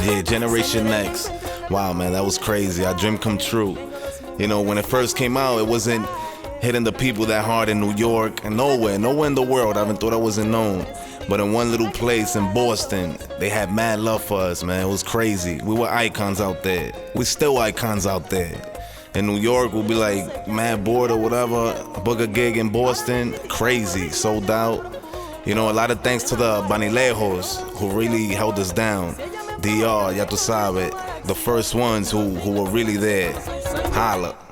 Yeah, Generation X. Wow, man, that was crazy. Our dream come true. You know, when it first came out, it wasn't hitting the people that hard in New York and nowhere in the world. I even thought I wasn't known. But in one little place in Boston, they had mad love for us, man. It was crazy. We were icons out there. We still icons out there. In New York, we'll be like mad bored or whatever. Book a gig in Boston, crazy, sold out. You know, a lot of thanks to the Banilejos who really held us down. DR, ya tu sabes, the first ones who were really there. Holla.